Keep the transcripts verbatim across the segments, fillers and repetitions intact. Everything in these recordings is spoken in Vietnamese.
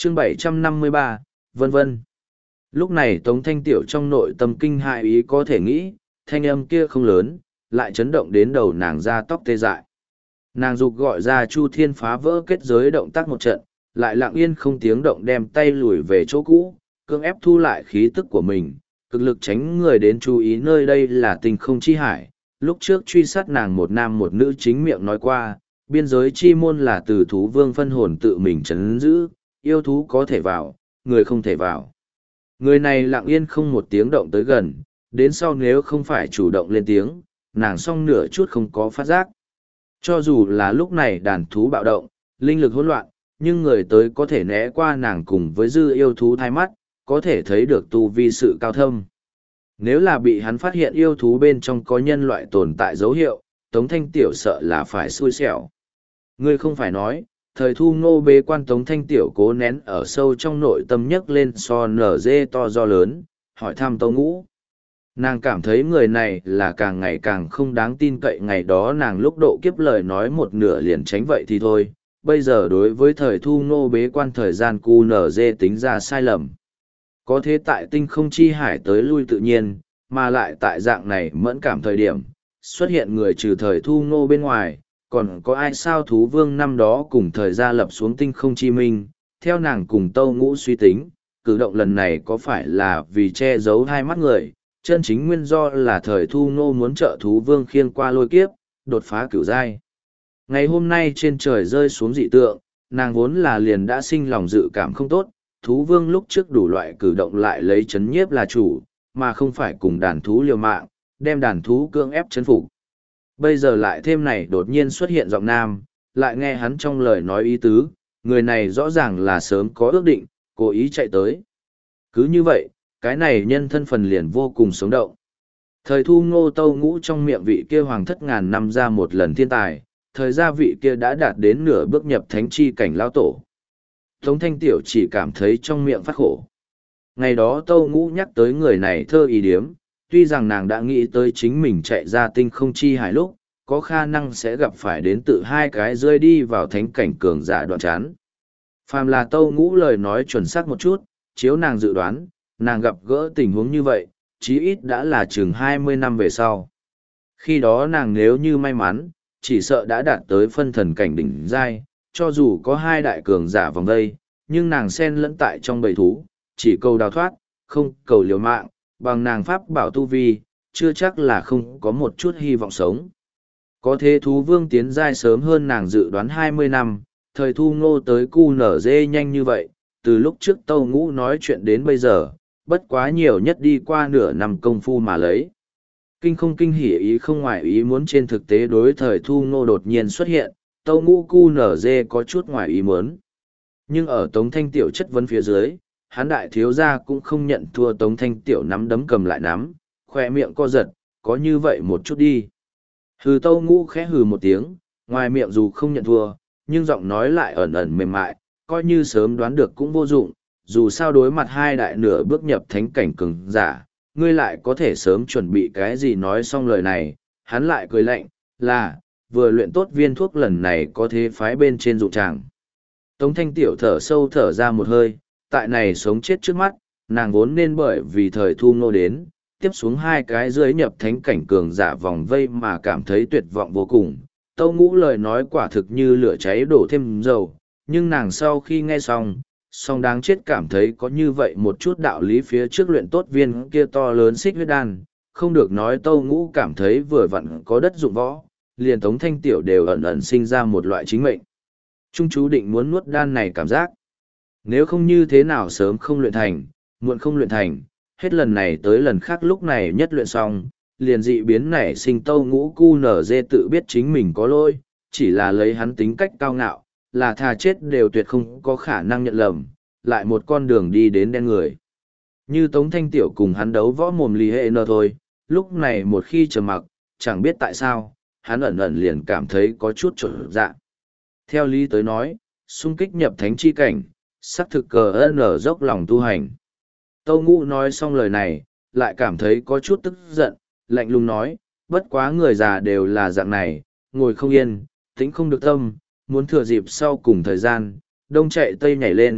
chương bảy trăm năm mươi ba, vân vân. Lúc này Tống Thanh Tiểu trong nội tâm kinh hại ý có thể nghĩ, thanh âm kia không lớn, lại chấn động đến đầu nàng ra tóc tê dại. Nàng dục gọi ra Chu Thiên phá vỡ kết giới động tác một trận, lại lặng yên không tiếng động đem tay lùi về chỗ cũ, cưỡng ép thu lại khí tức của mình, cực lực tránh người đến chú ý nơi đây là tinh không chi hải. Lúc trước truy sát nàng một nam một nữ chính miệng nói qua, biên giới chi môn là từ thú vương phân hồn tự mình chấn giữ, yêu thú có thể vào, người không thể vào. Người này lặng yên không một tiếng động tới gần, đến sau nếu không phải chủ động lên tiếng, nàng song nửa chút không có phát giác. Cho dù là lúc này đàn thú bạo động, linh lực hỗn loạn, nhưng người tới có thể né qua nàng cùng với dư yêu thú thai mắt, có thể thấy được tu vi sự cao thâm. Nếu là bị hắn phát hiện yêu thú bên trong có nhân loại tồn tại dấu hiệu, Tống Thanh Tiểu sợ là phải xui xẻo. Ngươi không phải nói, thời thu ngô bế quan Tống Thanh Tiểu cố nén ở sâu trong nội tâm nhấc lên so nở dê to do lớn, hỏi thăm Tâu Ngũ. Nàng cảm thấy người này là càng ngày càng không đáng tin cậy, ngày đó nàng lúc độ kiếp lời nói một nửa liền tránh vậy thì thôi, bây giờ đối với thời thu ngô bế quan thời gian cu nở dê tính ra sai lầm. Có thế tại tinh không chi hải tới lui tự nhiên, mà lại tại dạng này mẫn cảm thời điểm, xuất hiện người trừ thời thu ngô bên ngoài, còn có ai sao thú vương năm đó cùng thời gia lập xuống tinh không chi minh, theo nàng cùng Tâu Ngũ suy tính, cử động lần này có phải là vì che giấu hai mắt người, chân chính nguyên do là thời thu ngô muốn trợ thú vương khiêng qua lôi kiếp, đột phá cửu giai. Ngày hôm nay trên trời rơi xuống dị tượng, nàng vốn là liền đã sinh lòng dự cảm không tốt, thú vương lúc trước đủ loại cử động lại lấy chấn nhiếp là chủ, mà không phải cùng đàn thú liều mạng, đem đàn thú cưỡng ép chấn phục. Bây giờ lại thêm này đột nhiên xuất hiện giọng nam, lại nghe hắn trong lời nói ý tứ, người này rõ ràng là sớm có ước định, cố ý chạy tới. Cứ như vậy, cái này nhân thân phần liền vô cùng sống động. Thời thu ngô Tâu Ngũ trong miệng vị kia hoàng thất ngàn năm ra một lần thiên tài, thời gia vị kia đã đạt đến nửa bước nhập thánh chi cảnh lao tổ. Tống Thanh Tiểu chỉ cảm thấy trong miệng phát khổ. Ngày đó Tâu Ngũ nhắc tới người này thơ ý điếm, tuy rằng nàng đã nghĩ tới chính mình chạy ra tinh không chi hải lúc, có khả năng sẽ gặp phải đến tự hai cái rơi đi vào thánh cảnh cường giả đoạn chán. Phàm là Tâu Ngũ lời nói chuẩn xác một chút, chiếu nàng dự đoán, nàng gặp gỡ tình huống như vậy, chí ít đã là chừng hai mươi năm về sau. Khi đó nàng nếu như may mắn, chỉ sợ đã đạt tới phân thần cảnh đỉnh giai, cho dù có hai đại cường giả vòng đây, nhưng nàng xen lẫn tại trong bầy thú, chỉ cầu đào thoát, không cầu liều mạng, bằng nàng pháp bảo tu vi, chưa chắc là không có một chút hy vọng sống. Có thế thú vương tiến giai sớm hơn nàng dự đoán hai mươi năm, thời thu ngô tới cu nở dê nhanh như vậy, từ lúc trước Tâu Ngũ nói chuyện đến bây giờ, bất quá nhiều nhất đi qua nửa năm công phu mà lấy. Kinh không kinh hỉ ý không ngoài ý muốn trên thực tế đối thời thu ngô đột nhiên xuất hiện, Tâu Ngũ cu nở dê có chút ngoài ý muốn. Nhưng ở Tống Thanh Tiểu chất vấn phía dưới, hán đại thiếu gia cũng không nhận thua. Tống Thanh Tiểu nắm đấm cầm lại nắm, khoe miệng co giật, có như vậy một chút đi. Hừ Tâu Ngũ khẽ hừ một tiếng, ngoài miệng dù không nhận thua, nhưng giọng nói lại ẩn ẩn mềm mại, coi như sớm đoán được cũng vô dụng, dù sao đối mặt hai đại nửa bước nhập thánh cảnh cường giả, ngươi lại có thể sớm chuẩn bị cái gì. Nói xong lời này, hắn lại cười lạnh, là, vừa luyện tốt viên thuốc lần này có thế phái bên trên dụng tràng. Tống Thanh Tiểu thở sâu thở ra một hơi, tại này sống chết trước mắt, nàng vốn nên bởi vì thời thu ngô đến, tiếp xuống hai cái dưới nhập thánh cảnh cường giả vòng vây mà cảm thấy tuyệt vọng vô cùng. Tâu Ngũ lời nói quả thực như lửa cháy đổ thêm dầu, nhưng nàng sau khi nghe xong, song đáng chết cảm thấy có như vậy một chút đạo lý phía trước luyện tốt viên kia to lớn xích huyết đan, không được nói Tâu Ngũ cảm thấy vừa vặn có đất dụng võ, liền Tống Thanh Tiểu đều ẩn ẩn sinh ra một loại chính mệnh. Trung chú định muốn nuốt đan này cảm giác. Nếu không như thế nào sớm không luyện thành, muộn không luyện thành, hết lần này tới lần khác lúc này nhất luyện xong, liền dị biến nảy sinh Tâu Ngũ cu nở dê tự biết chính mình có lỗi, chỉ là lấy hắn tính cách cao ngạo, là thà chết đều tuyệt không có khả năng nhận lầm, lại một con đường đi đến đen người. Như Tống Thanh Tiểu cùng hắn đấu võ mồm lì hệ nơ thôi, lúc này một khi trầm mặc, chẳng biết tại sao, hắn ẩn ẩn liền cảm thấy có chút trở dạ. Theo lý tới nói, xung kích nhập thánh chi cảnh, sắc thực cờ ơn ở dốc lòng tu hành. Tâu Ngũ nói xong lời này, lại cảm thấy có chút tức giận, lạnh lùng nói, bất quá người già đều là dạng này, ngồi không yên, tĩnh không được tâm, muốn thừa dịp sau cùng thời gian, đông chạy tây nhảy lên,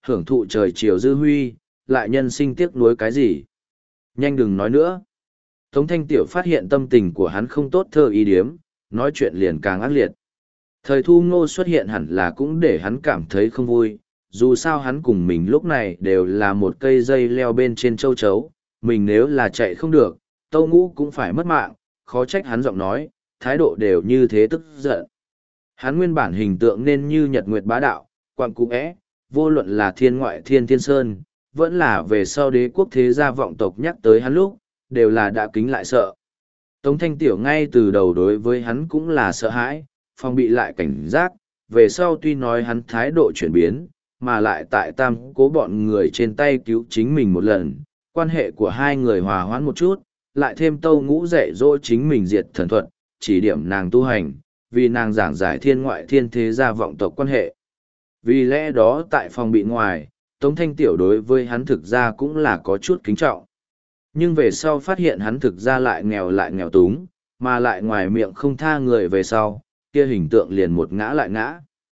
hưởng thụ trời chiều dư huy, lại nhân sinh tiếc nuối cái gì. Nhanh đừng nói nữa. Tống Thanh Tiểu phát hiện tâm tình của hắn không tốt thơ ý điếm, nói chuyện liền càng ác liệt. Thời Thu Ngô xuất hiện hẳn là cũng để hắn cảm thấy không vui, dù sao hắn cùng mình lúc này đều là một cây dây leo bên trên châu chấu, mình nếu là chạy không được, Tâu Ngũ cũng phải mất mạng, khó trách hắn giọng nói, thái độ đều như thế tức giận. Hắn nguyên bản hình tượng nên như nhật nguyệt bá đạo, quặng cũ é, vô luận là thiên ngoại thiên thiên sơn, vẫn là về sau đế quốc thế gia vọng tộc nhắc tới hắn lúc, đều là đã kính lại sợ. Tống Thanh Tiểu ngay từ đầu đối với hắn cũng là sợ hãi, phòng bị lại cảnh giác, về sau tuy nói hắn thái độ chuyển biến, mà lại tại tam cố bọn người trên tay cứu chính mình một lần, quan hệ của hai người hòa hoãn một chút, lại thêm Tâu Ngũ dạy dỗ chính mình diệt thần thuật, chỉ điểm nàng tu hành, vì nàng giảng giải thiên ngoại thiên thế gia vọng tộc quan hệ. Vì lẽ đó tại phòng bị ngoài, Tống Thanh Tiểu đối với hắn thực ra cũng là có chút kính trọng. Nhưng về sau phát hiện hắn thực ra lại nghèo lại nghèo túng, mà lại ngoài miệng không tha người về sau, kia hình tượng liền một ngã lại ngã.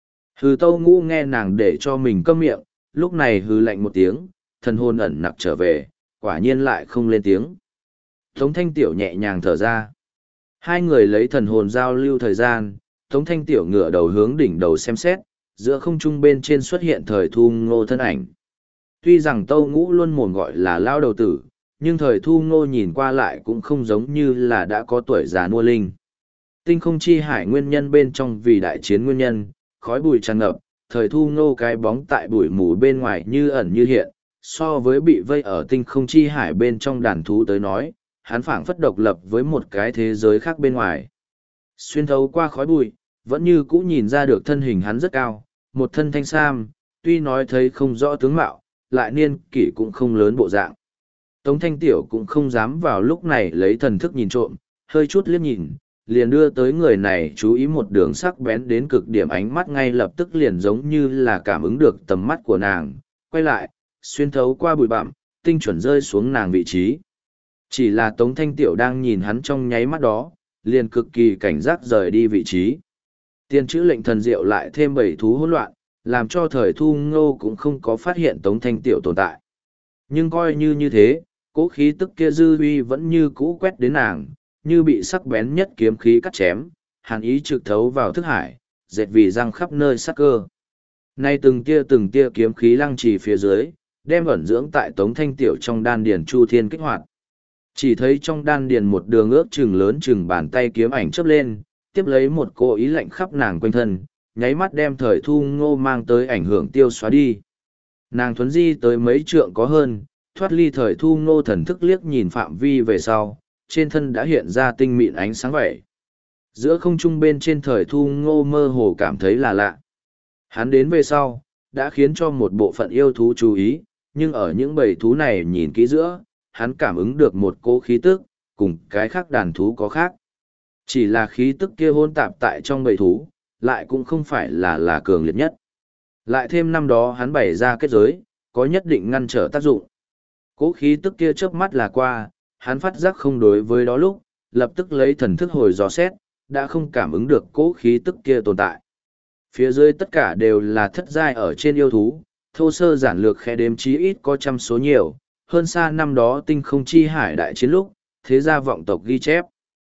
Hừ Tâu Ngũ nghe nàng để cho mình câm miệng, lúc này hừ lạnh một tiếng, thần hồn ẩn nặc trở về, quả nhiên lại không lên tiếng. Tống Thanh Tiểu nhẹ nhàng thở ra. Hai người lấy thần hồn giao lưu thời gian, Tống Thanh Tiểu ngửa đầu hướng đỉnh đầu xem xét, giữa không trung bên trên xuất hiện Thời Thu Ngô thân ảnh. Tuy rằng Tâu Ngũ luôn mồm gọi là lao đầu tử, nhưng Thời Thu Ngô nhìn qua lại cũng không giống như là đã có tuổi già nua linh. Tinh không chi hải nguyên nhân bên trong vì đại chiến nguyên nhân, khói bụi tràn ngập, Thời Thu Ngô cái bóng tại bụi mù bên ngoài như ẩn như hiện, so với bị vây ở tinh không chi hải bên trong đàn thú tới nói, hắn phảng phất độc lập với một cái thế giới khác bên ngoài. Xuyên thấu qua khói bụi, vẫn như cũ nhìn ra được thân hình hắn rất cao, một thân thanh sam, tuy nói thấy không rõ tướng mạo, lại niên kỷ cũng không lớn bộ dạng. Tống Thanh Tiểu cũng không dám vào lúc này lấy thần thức nhìn trộm, hơi chút liếc nhìn, liền đưa tới người này chú ý một đường sắc bén đến cực điểm ánh mắt ngay lập tức liền giống như là cảm ứng được tầm mắt của nàng, quay lại, xuyên thấu qua bụi bặm, tinh chuẩn rơi xuống nàng vị trí. Chỉ là Tống Thanh Tiểu đang nhìn hắn trong nháy mắt đó, liền cực kỳ cảnh giác rời đi vị trí. Tiên chữ lệnh thần diệu lại thêm bảy thú hỗn loạn, làm cho Thời Thu Ngô cũng không có phát hiện Tống Thanh Tiểu tồn tại. Nhưng coi như như thế, cố khí tức kia dư uy vẫn như cũ quét đến nàng, như bị sắc bén nhất kiếm khí cắt chém, hàn ý trực thấu vào thức hải, dệt vì răng khắp nơi sắc cơ. Nay từng tia từng tia kiếm khí lăng trì phía dưới, đem ẩn dưỡng tại Tống Thanh Tiểu trong đan điền chu thiên kích hoạt. Chỉ thấy trong đan điền một đường ước chừng lớn chừng bàn tay kiếm ảnh chớp lên, tiếp lấy một cô ý lạnh khắp nàng quanh thân, nháy mắt đem Thời Thu Ngô mang tới ảnh hưởng tiêu xóa đi. Nàng thuấn di tới mấy trượng có hơn, thoát ly Thời Thu Ngô thần thức liếc nhìn phạm vi về sau, trên thân đã hiện ra tinh mịn ánh sáng vậy. Giữa không trung bên trên Thời Thu Ngô mơ hồ cảm thấy là lạ. Hắn đến về sau, đã khiến cho một bộ phận yêu thú chú ý, nhưng ở những bầy thú này nhìn kỹ giữa, hắn cảm ứng được một cỗ khí tức, cùng cái khác đàn thú có khác. Chỉ là khí tức kia hôn tạp tại trong bầy thú, lại cũng không phải là là cường liệt nhất. Lại thêm năm đó hắn bày ra kết giới, có nhất định ngăn trở tác dụng. Cỗ khí tức kia chớp mắt là qua, hắn phát giác không đối với đó lúc, lập tức lấy thần thức hồi dò xét, đã không cảm ứng được cỗ khí tức kia tồn tại. Phía dưới tất cả đều là thất giai ở trên yêu thú, thô sơ giản lược khẽ đếm chí ít có trăm số nhiều, hơn xa năm đó tinh không chi hải đại chiến lúc, thế gia vọng tộc ghi chép.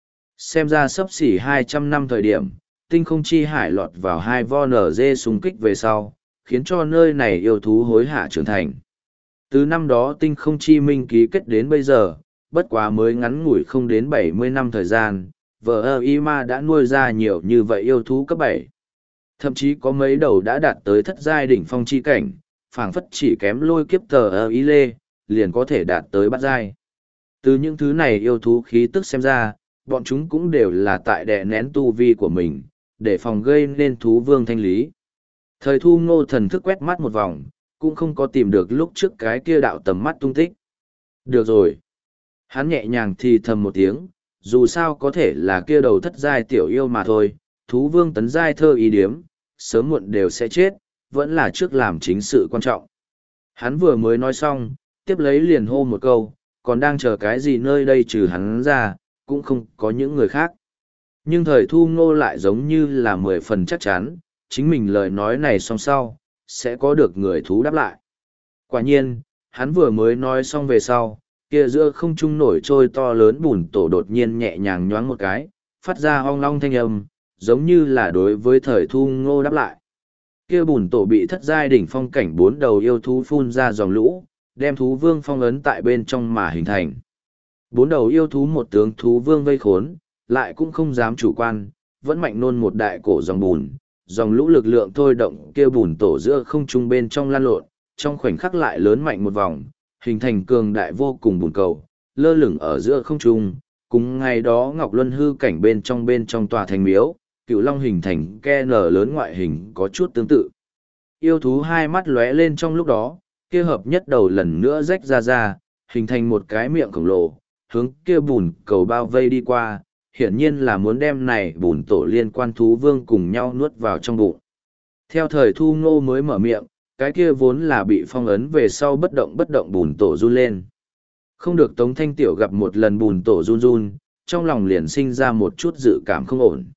Xem ra sắp xỉ hai trăm năm thời điểm, tinh không chi hải lọt vào hai vo nở dê xung kích về sau, khiến cho nơi này yêu thú hối hả trưởng thành. Từ năm đó tinh không chi minh ký kết đến bây giờ, bất quá mới ngắn ngủi không đến bảy mươi năm thời gian, vợ ơ y ma đã nuôi ra nhiều như vậy yêu thú cấp bảy. Thậm chí có mấy đầu đã đạt tới thất giai đỉnh phong chi cảnh, phảng phất chỉ kém lôi kiếp tờ ơ y lê, liền có thể đạt tới bát giai. Từ những thứ này yêu thú khí tức xem ra, bọn chúng cũng đều là tại đè nén tu vi của mình, để phòng gây nên thú vương thanh lý. Thời Thu Ngô thần thức quét mắt một vòng, cũng không có tìm được lúc trước cái kia đạo tầm mắt tung tích. Được rồi. Hắn nhẹ nhàng thì thầm một tiếng, dù sao có thể là kia đầu thất giai tiểu yêu mà thôi, thú vương tấn giai thơ ý điếm, sớm muộn đều sẽ chết, vẫn là trước làm chính sự quan trọng. Hắn vừa mới nói xong, tiếp lấy liền hô một câu, còn đang chờ cái gì nơi đây trừ hắn ra, cũng không có những người khác. Nhưng Thời Thu Ngô lại giống như là mười phần chắc chắn, chính mình lời nói này xong sau, sẽ có được người thú đáp lại. Quả nhiên, hắn vừa mới nói xong về sau, kia giữa không trung nổi trôi to lớn bùn tổ đột nhiên nhẹ nhàng nhoáng một cái, phát ra ong long thanh âm, giống như là đối với thời thu ngô đáp lại. Kia bùn tổ bị thất giai đỉnh phong cảnh bốn đầu yêu thú phun ra dòng lũ, đem thú vương phong ấn tại bên trong mà hình thành. Bốn đầu yêu thú một tướng thú vương vây khốn, lại cũng không dám chủ quan, vẫn mạnh nôn một đại cổ dòng bùn, dòng lũ lực lượng thôi động kia bùn tổ giữa không trung bên trong lan lộn, trong khoảnh khắc lại lớn mạnh một vòng, hình thành cường đại vô cùng bùn cầu, lơ lửng ở giữa không trung, cùng ngày đó Ngọc Luân hư cảnh bên trong bên trong tòa thành miếu, cựu long hình thành ke nở lớn ngoại hình có chút tương tự. Yêu thú hai mắt lóe lên trong lúc đó, kia hợp nhất đầu lần nữa rách ra ra, hình thành một cái miệng khổng lồ, hướng kia bùn cầu bao vây đi qua, hiển nhiên là muốn đem này bùn tổ liên quan thú vương cùng nhau nuốt vào trong bụng. Theo thời thu ngô mới mở miệng, cái kia vốn là bị phong ấn về sau bất động bất động bùn tổ run lên. Không được Tống Thanh Tiểu gặp một lần bùn tổ run run, trong lòng liền sinh ra một chút dự cảm không ổn.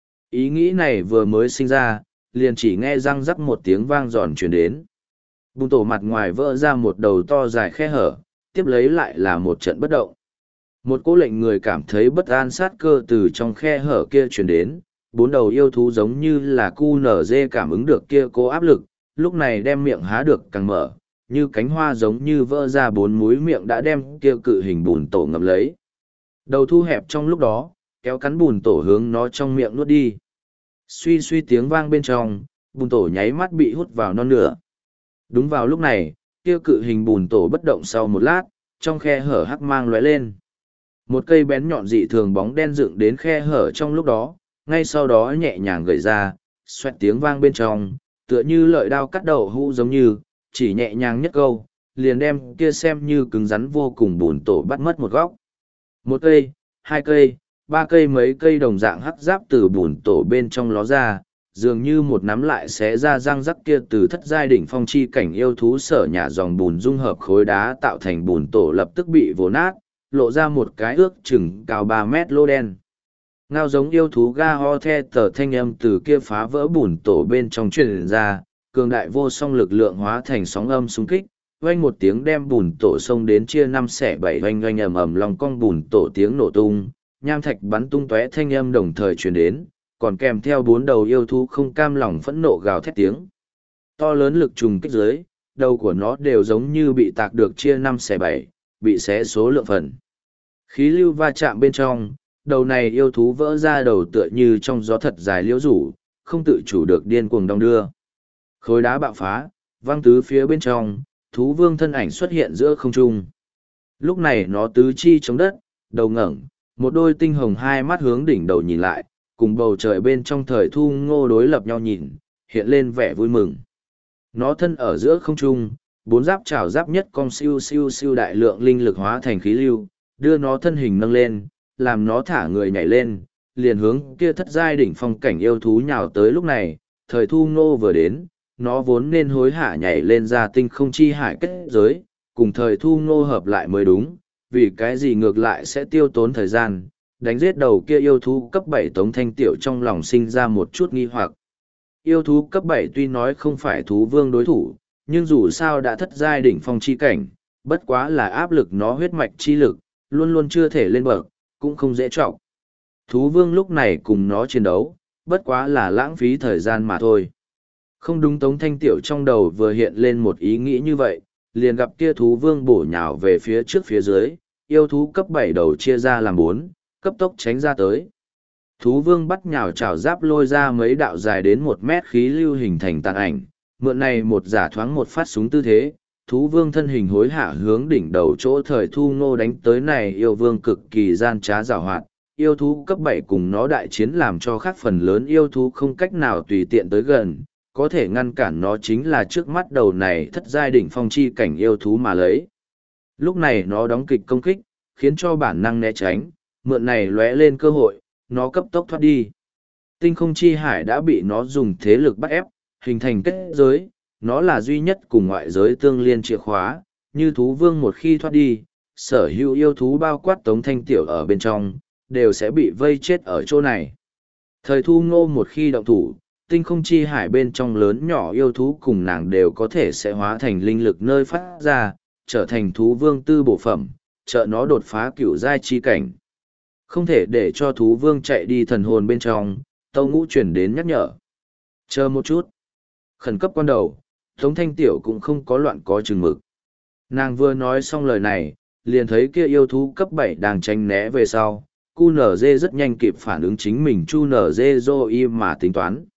Ý nghĩ này vừa mới sinh ra, liền chỉ nghe răng rắc một tiếng vang giòn truyền đến. Bùn tổ mặt ngoài vỡ ra một đầu to dài khe hở, tiếp lấy lại là một trận bất động. Một cố lệnh người cảm thấy bất an sát cơ từ trong khe hở kia truyền đến, bốn đầu yêu thú giống như là cu nở dê cảm ứng được kia cố áp lực, lúc này đem miệng há được càng mở, như cánh hoa giống như vỡ ra bốn múi miệng đã đem kia cự hình bùn tổ ngập lấy. Đầu thu hẹp trong lúc đó, kéo cắn bùn tổ hướng nó trong miệng nuốt đi. Suy suy tiếng vang bên trong, bùn tổ nháy mắt bị hút vào non nửa. Đúng vào lúc này, kia cự hình bùn tổ bất động sau một lát, trong khe hở hắc mang lóe lên. Một cây bén nhọn dị thường bóng đen dựng đến khe hở trong lúc đó, ngay sau đó nhẹ nhàng gợi ra, xoẹt tiếng vang bên trong, tựa như lợi đao cắt đầu hũ giống như, chỉ nhẹ nhàng nhất câu, liền đem kia xem như cứng rắn vô cùng bùn tổ bắt mất một góc. Một cây, hai cây, ba cây mấy cây đồng dạng hắc giáp từ bùn tổ bên trong ló ra, dường như một nắm lại xé ra răng rắc kia từ thất giai đỉnh phong chi cảnh yêu thú sở nhà dòng bùn dung hợp khối đá tạo thành bùn tổ lập tức bị vồ nát, lộ ra một cái ước chừng cao ba mét lô đen. Ngao giống yêu thú ga ho the tờ thanh âm từ kia phá vỡ bùn tổ bên trong truyền ra, cường đại vô song lực lượng hóa thành sóng âm xung kích, oanh một tiếng đem bùn tổ xông đến chia năm xẻ bảy oanh oanh ầm ầm lòng cong bùn tổ tiếng nổ tung, nham thạch bắn tung tóe thanh âm đồng thời truyền đến, còn kèm theo bốn đầu yêu thú không cam lòng phẫn nộ gào thét tiếng. To lớn lực trùng kích dưới, đầu của nó đều giống như bị tạc được chia năm xẻ bảy, bị xé số lượng phần. Khí lưu va chạm bên trong, đầu này yêu thú vỡ ra đầu tựa như trong gió thật dài liễu rủ, không tự chủ được điên cuồng đong đưa. Khối đá bạo phá, văng tứ phía bên trong, thú vương thân ảnh xuất hiện giữa không trung. Lúc này nó tứ chi chống đất, đầu ngẩng, một đôi tinh hồng hai mắt hướng đỉnh đầu nhìn lại, cùng bầu trời bên trong thời thu ngô đối lập nhau nhìn, hiện lên vẻ vui mừng. Nó thân ở giữa không trung, bốn giáp trảo giáp nhất cong siêu siêu siêu đại lượng linh lực hóa thành khí lưu, đưa nó thân hình nâng lên, làm nó thả người nhảy lên, liền hướng kia thất giai đỉnh phong cảnh yêu thú nhào tới. Lúc này, thời thu ngô vừa đến, nó vốn nên hối hả nhảy lên ra tinh không chi hải kết giới, cùng thời thu ngô hợp lại mới đúng, vì cái gì ngược lại sẽ tiêu tốn thời gian, đánh giết đầu kia yêu thú cấp bảy. Tống Thanh Tiểu trong lòng sinh ra một chút nghi hoặc. Yêu thú cấp bảy tuy nói không phải thú vương đối thủ, nhưng dù sao đã thất giai đỉnh phong chi cảnh, bất quá là áp lực nó huyết mạch chi lực, luôn luôn chưa thể lên bậc, cũng không dễ trọng. Thú vương lúc này cùng nó chiến đấu, bất quá là lãng phí thời gian mà thôi. Không đúng, Tống Thanh Tiểu trong đầu vừa hiện lên một ý nghĩ như vậy, liền gặp kia thú vương bổ nhào về phía trước phía dưới, yêu thú cấp bảy đầu chia ra làm bốn, cấp tốc tránh ra tới. Thú vương bắt nhào chảo giáp lôi ra mấy đạo dài đến một mét khí lưu hình thành tàn ảnh, mượn này một giả thoáng một phát súng tư thế, thú vương thân hình hối hạ hướng đỉnh đầu chỗ thời thu ngô đánh tới. Này yêu vương cực kỳ gian trá giảo hoạt, yêu thú cấp bảy cùng nó đại chiến làm cho khác phần lớn yêu thú không cách nào tùy tiện tới gần, có thể ngăn cản nó chính là trước mắt đầu này thất giai đỉnh phong chi cảnh yêu thú mà lấy. Lúc này nó đóng kịch công kích, khiến cho bản năng né tránh, mượn này lóe lên cơ hội, nó cấp tốc thoát đi. Tinh không chi hải đã bị nó dùng thế lực bắt ép, hình thành kết giới, nó là duy nhất cùng ngoại giới tương liên chìa khóa, như thú vương một khi thoát đi, sở hữu yêu thú bao quát Tống Thanh Tiểu ở bên trong, đều sẽ bị vây chết ở chỗ này. Thời thu ngô một khi động thủ, tinh không chi hải bên trong lớn nhỏ yêu thú cùng nàng đều có thể sẽ hóa thành linh lực nơi phát ra, trở thành thú vương tư bổ phẩm, trợ nó đột phá cửu giai chi cảnh. Không thể để cho thú vương chạy đi thần hồn bên trong, Tâu Ngũ chuyển đến nhắc nhở. Chờ một chút. Khẩn cấp quan đầu, Tống Thanh Tiểu cũng không có loạn có chừng mực. Nàng vừa nói xong lời này, liền thấy kia yêu thú cấp bảy đang tranh né về sau. Cu nở dê rất nhanh kịp phản ứng chính mình chu nở dê dô y mà tính toán.